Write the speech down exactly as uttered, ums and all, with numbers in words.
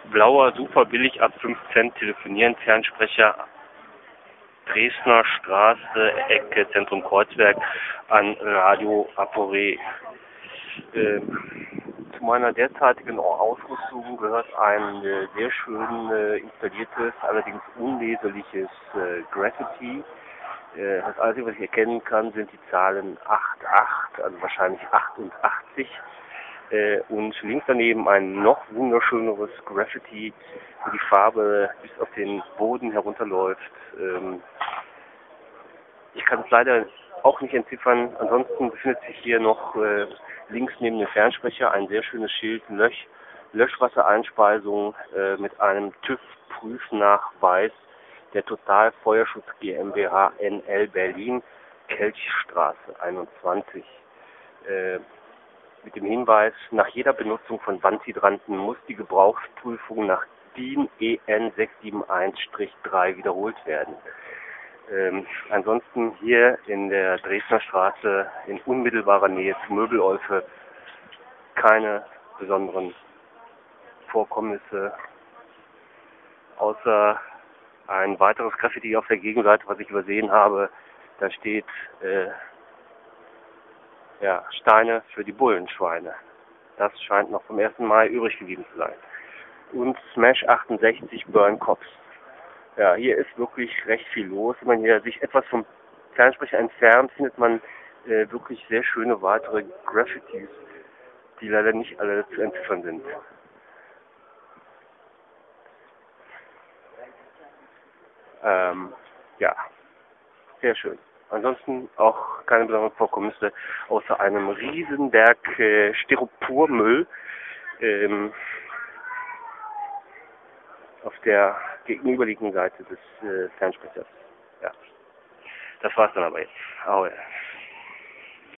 Blauer, super billig, ab fünf Cent telefonieren, Fernsprecher, Dresdner Straße, Ecke, Zentrum Kreuzberg an Radio Apore. Ähm, zu meiner derzeitigen Ausrüstung gehört ein äh, sehr schön äh, installiertes, allerdings unleserliches äh, Graffiti. Äh, das Einzige, was ich erkennen kann, sind die Zahlen acht acht, also wahrscheinlich achtundachtzig. Äh, und links daneben ein noch wunderschöneres Graffiti, wo die Farbe bis auf den Boden herunterläuft. Ähm, ich kann es leider auch nicht entziffern. Ansonsten befindet sich hier noch äh, links neben dem Fernsprecher ein sehr schönes Schild, Lösch, Löschwassereinspeisung äh, mit einem TÜV-Prüfnachweis der Total Feuerschutz GmbH N L Berlin, Kelchstraße einundzwanzig. Äh, mit dem Hinweis, nach jeder Benutzung von Wandhydranten muss die Gebrauchsprüfung nach D I N E N sechs sieben eins drei wiederholt werden. Ähm, ansonsten hier in der Dresdner Straße in unmittelbarer Nähe zu Möbelolfe keine besonderen Vorkommnisse, außer ein weiteres Graffiti auf der Gegenseite, was ich übersehen habe. Da steht äh, ja, Steine für die Bullenschweine. Das scheint noch vom ersten Mai übrig geblieben zu sein. Und Smash achtundsechzig Burn Cops. Ja, hier ist wirklich recht viel los. Wenn man hier sich etwas vom Fernsprecher entfernt, findet man äh, wirklich sehr schöne weitere Graffitis, die leider nicht alle zu entziffern sind. Ähm, ja, sehr schön. Ansonsten auch keine besonderen Vorkommnisse, außer einem riesen Berg äh, Styropormüll ähm, auf der gegenüberliegenden Seite des äh, Fernsprechers. Ja, das war's dann aber jetzt. Ahoi.